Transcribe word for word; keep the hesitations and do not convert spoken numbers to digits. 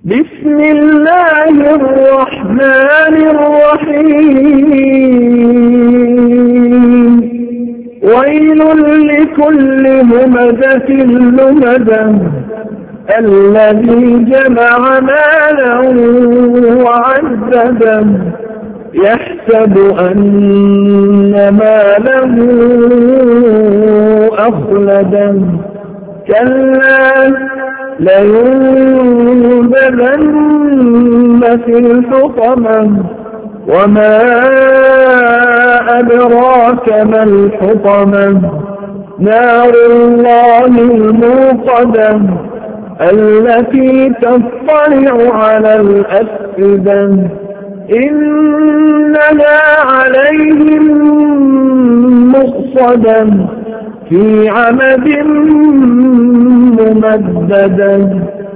بسم الله الرحمن الرحيم ويل لكل همزة لمزة الذي جمع مالا وعدده يحسب أن ماله أخلده كلا لينبذن في الحطمة وما أدراك ما الحطمة نار الله الموقدة التي تطلع على الأفئدة إنها عليهم مؤصدة في عمد ممددة.